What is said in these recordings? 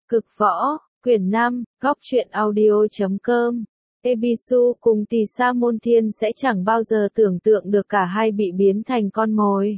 Cực võ, quyển 5, góc truyện audio.com. Ebisu cùng Tỳ Sa Môn Thiên sẽ chẳng bao giờ tưởng tượng được cả hai bị biến thành con mồi.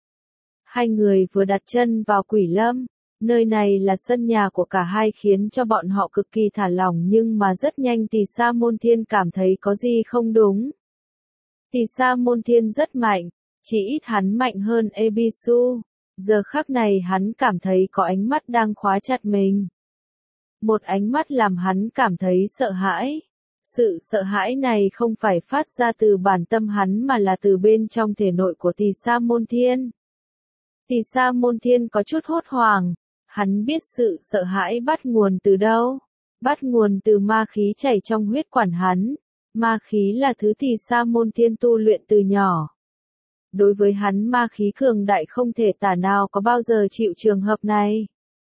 Hai người vừa đặt chân vào Quỷ Lâm, nơi này là sân nhà của cả hai khiến cho bọn họ cực kỳ thả lỏng, nhưng mà rất nhanh Tỳ Sa Môn Thiên cảm thấy có gì không đúng. Tỳ Sa Môn Thiên rất mạnh, chỉ ít hắn mạnh hơn Ebisu. Giờ khắc này hắn cảm thấy có ánh mắt đang khóa chặt mình. Một ánh mắt làm hắn cảm thấy sợ hãi. Sự sợ hãi này không phải phát ra từ bản tâm hắn mà là từ bên trong thể nội của Tỳ Sa Môn Thiên. Tỳ Sa Môn Thiên có chút hốt hoảng. Hắn biết sự sợ hãi bắt nguồn từ đâu. Bắt nguồn từ ma khí chảy trong huyết quản hắn. Ma khí là thứ Tỳ Sa Môn Thiên tu luyện từ nhỏ. Đối với hắn ma khí cường đại không thể tả, nào có bao giờ chịu trường hợp này.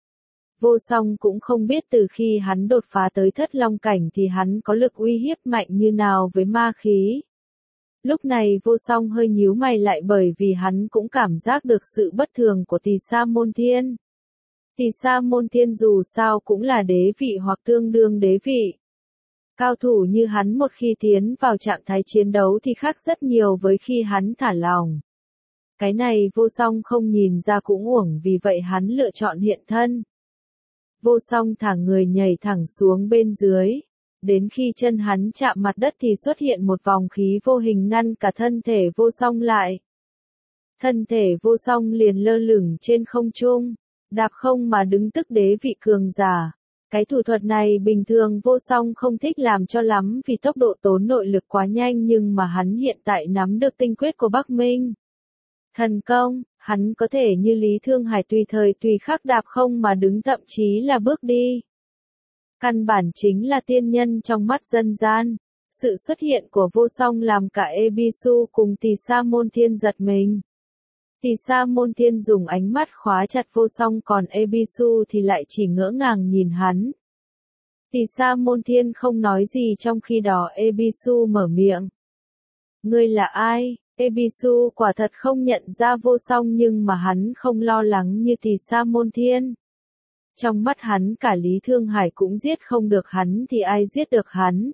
Vô Song cũng không biết từ khi hắn đột phá tới Thất Long cảnh thì hắn có lực uy hiếp mạnh như nào với ma khí. Lúc này Vô Song hơi nhíu mày lại bởi vì hắn cũng cảm giác được sự bất thường của Tỳ Sa Môn Thiên. Tỳ Sa Môn Thiên dù sao cũng là đế vị hoặc tương đương đế vị. Cao thủ như hắn một khi tiến vào trạng thái chiến đấu thì khác rất nhiều với khi hắn thả lỏng. Cái này Vô Song không nhìn ra cũng uổng, vì vậy hắn lựa chọn hiện thân. Vô Song thả người nhảy thẳng xuống bên dưới. Đến khi chân hắn chạm mặt đất thì xuất hiện một vòng khí vô hình ngăn cả thân thể Vô Song lại. Thân thể Vô Song liền lơ lửng trên không trung, đạp không mà đứng, tức đế vị cường giả. Cái thủ thuật này bình thường Vô Song không thích làm cho lắm vì tốc độ tốn nội lực quá nhanh, nhưng mà hắn hiện tại nắm được tinh quyết của Bắc Minh thần công, hắn có thể như Lý Thương Hải tùy thời tùy khắc đạp không mà đứng, thậm chí là bước đi. Căn bản chính là tiên nhân trong mắt dân gian. Sự xuất hiện của Vô Song làm cả Ebisu cùng Tỳ Sa Môn Thiên giật mình. Tỳ Sa Môn Thiên dùng ánh mắt khóa chặt Vô Song, còn Ebisu thì lại chỉ ngỡ ngàng nhìn hắn. Tỳ Sa Môn Thiên không nói gì, trong khi đó Ebisu mở miệng. Ngươi là ai? Ebisu quả thật không nhận ra Vô Song, nhưng mà hắn không lo lắng như Tỳ Sa Môn Thiên. Trong mắt hắn cả Lý Thương Hải cũng giết không được hắn thì ai giết được hắn.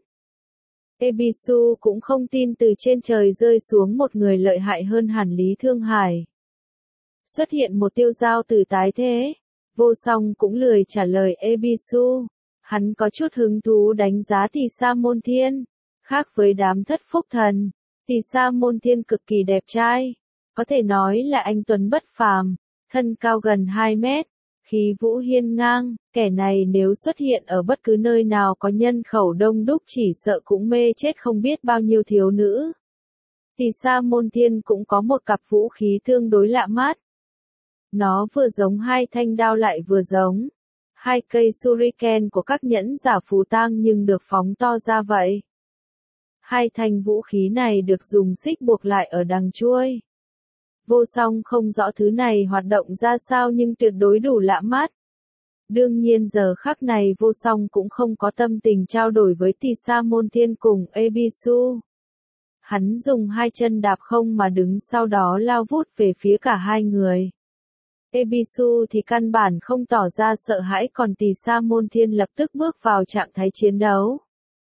Ebisu cũng không tin từ trên trời rơi xuống một người lợi hại hơn hẳn Lý Thương Hải. Xuất hiện một tiêu giao tử tái thế. Vô Song cũng lười trả lời Ebisu. Hắn có chút hứng thú đánh giá Tỳ Sa Môn Thiên. Khác với đám thất phúc thần, Tỳ Sa Môn Thiên cực kỳ đẹp trai. Có thể nói là anh tuấn bất phàm. Thân cao gần 2 mét. Khí vũ hiên ngang. Kẻ này nếu xuất hiện ở bất cứ nơi nào có nhân khẩu đông đúc chỉ sợ cũng mê chết không biết bao nhiêu thiếu nữ. Tỳ Sa Môn Thiên cũng có một cặp vũ khí tương đối lạ mắt. Nó vừa giống hai thanh đao lại vừa giống hai cây shuriken của các nhẫn giả phù tang nhưng được phóng to ra vậy. Hai thanh vũ khí này được dùng xích buộc lại ở đằng chuôi. Vô Song không rõ thứ này hoạt động ra sao nhưng tuyệt đối đủ lạ mắt. Đương nhiên giờ khắc này Vô Song cũng không có tâm tình trao đổi với Tỳ Sa Môn Thiên cùng Ebisu. Hắn dùng hai chân đạp không mà đứng, sau đó lao vút về phía cả hai người. Ebisu thì căn bản không tỏ ra sợ hãi, còn Tỳ Sa Môn Thiên lập tức bước vào trạng thái chiến đấu.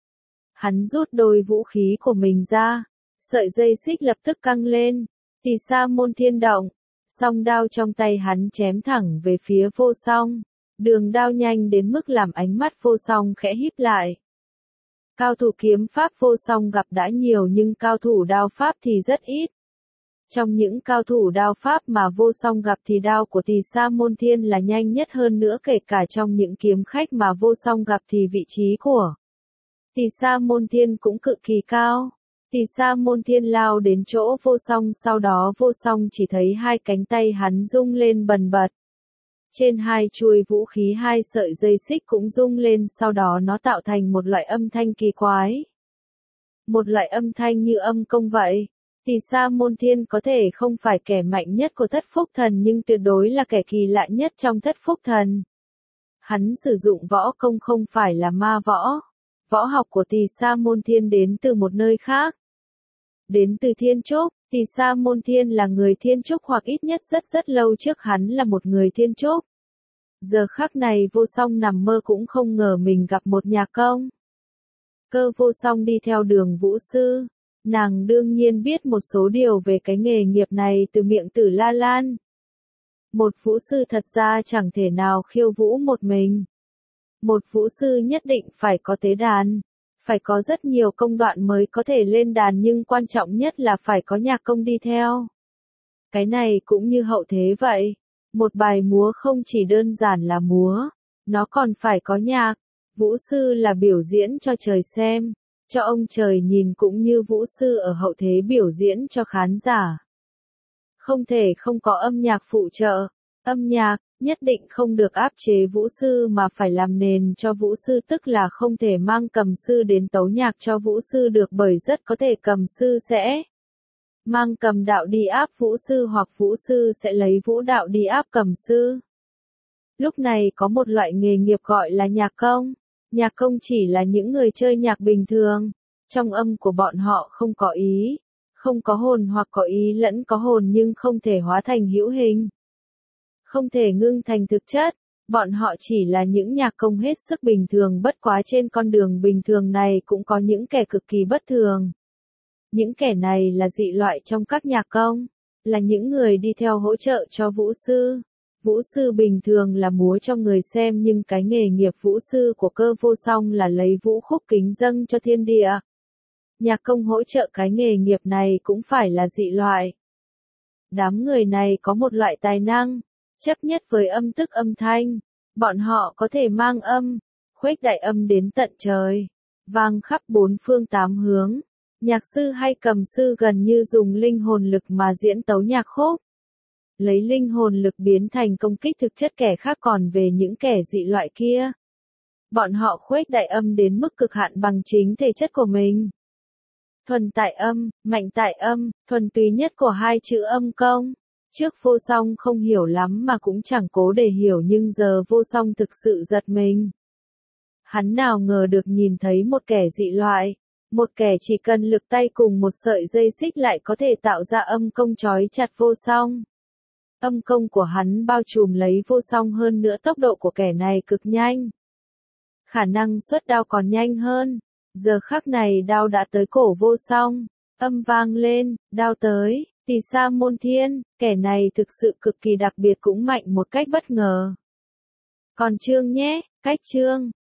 Hắn rút đôi vũ khí của mình ra, sợi dây xích lập tức căng lên. Tỳ Sa Môn Thiên động, song đao trong tay hắn chém thẳng về phía Vô Song. Đường đao nhanh đến mức làm ánh mắt Vô Song khẽ híp lại. Cao thủ kiếm pháp Vô Song gặp đã nhiều nhưng cao thủ đao pháp thì rất ít. Trong những cao thủ đao pháp mà Vô Song gặp thì đao của Tỳ Sa Môn Thiên là nhanh nhất, hơn nữa kể cả trong những kiếm khách mà Vô Song gặp thì vị trí của Tỳ Sa Môn Thiên cũng cực kỳ cao. Tỳ Sa Môn Thiên lao đến chỗ Vô Song, sau đó Vô Song chỉ thấy hai cánh tay hắn rung lên bần bật. Trên hai chuôi vũ khí hai sợi dây xích cũng rung lên, sau đó nó tạo thành một loại âm thanh kỳ quái. Một loại âm thanh như âm công vậy. Tỳ Sa Môn Thiên có thể không phải kẻ mạnh nhất của thất phúc thần nhưng tuyệt đối là kẻ kỳ lạ nhất trong thất phúc thần. Hắn sử dụng võ công không phải là ma võ. Võ học của Tỳ Sa Môn Thiên đến từ một nơi khác. Đến từ Thiên Trúc. Tỳ Sa Môn Thiên là người Thiên Trúc, hoặc ít nhất rất rất lâu trước hắn là một người Thiên Trúc. Giờ khắc này Vô Song nằm mơ cũng không ngờ mình gặp một nhạc công. Cơ Vô Song đi theo đường vũ sư. Nàng đương nhiên biết một số điều về cái nghề nghiệp này từ miệng Tử La Lan. Một vũ sư thật ra chẳng thể nào khiêu vũ một mình. Một vũ sư nhất định phải có tế đàn, phải có rất nhiều công đoạn mới có thể lên đàn, nhưng quan trọng nhất là phải có nhạc công đi theo. Cái này cũng như hậu thế vậy. Một bài múa không chỉ đơn giản là múa, nó còn phải có nhạc. Vũ sư là biểu diễn cho trời xem, cho ông trời nhìn, cũng như vũ sư ở hậu thế biểu diễn cho khán giả. Không thể không có âm nhạc phụ trợ. Âm nhạc nhất định không được áp chế vũ sư mà phải làm nền cho vũ sư, tức là không thể mang cầm sư đến tấu nhạc cho vũ sư được, bởi rất có thể cầm sư sẽ mang cầm đạo đi áp vũ sư, hoặc vũ sư sẽ lấy vũ đạo đi áp cầm sư. Lúc này có một loại nghề nghiệp gọi là nhạc công. Nhạc công chỉ là những người chơi nhạc bình thường. Trong âm của bọn họ không có ý, không có hồn, hoặc có ý lẫn có hồn nhưng không thể hóa thành hữu hình, không thể ngưng thành thực chất. Bọn họ chỉ là những nhạc công hết sức bình thường, bất quá trên con đường bình thường này cũng có những kẻ cực kỳ bất thường. Những kẻ này là dị loại trong các nhạc công, là những người đi theo hỗ trợ cho vũ sư. Vũ sư bình thường là múa cho người xem, nhưng cái nghề nghiệp vũ sư của Cơ Vô Song là lấy vũ khúc kính dâng cho thiên địa. Nhạc công hỗ trợ cái nghề nghiệp này cũng phải là dị loại. Đám người này có một loại tài năng chấp nhất với âm, tức âm thanh. Bọn họ có thể mang âm, khuếch đại âm đến tận trời, vang khắp bốn phương tám hướng. Nhạc sư hay cầm sư gần như dùng linh hồn lực mà diễn tấu nhạc khúc. Lấy linh hồn lực biến thành công kích thực chất kẻ khác, còn về những kẻ dị loại kia, bọn họ khuếch đại âm đến mức cực hạn bằng chính thể chất của mình. Thuần tại âm, mạnh tại âm, thuần túy nhất của hai chữ âm công. Trước Vô Song không hiểu lắm mà cũng chẳng cố để hiểu, nhưng giờ Vô Song thực sự giật mình. Hắn nào ngờ được nhìn thấy một kẻ dị loại, một kẻ chỉ cần lực tay cùng một sợi dây xích lại có thể tạo ra âm công trói chặt Vô Song. Âm công của hắn bao trùm lấy Vô Song, hơn nữa tốc độ của kẻ này cực nhanh. Khả năng xuất đao còn nhanh hơn. Giờ khắc này đao đã tới cổ Vô Song, âm vang lên, đao tới. Tỳ Sa Môn Thiên, kẻ này thực sự cực kỳ đặc biệt, cũng mạnh một cách bất ngờ. Còn chương nhé, cách chương.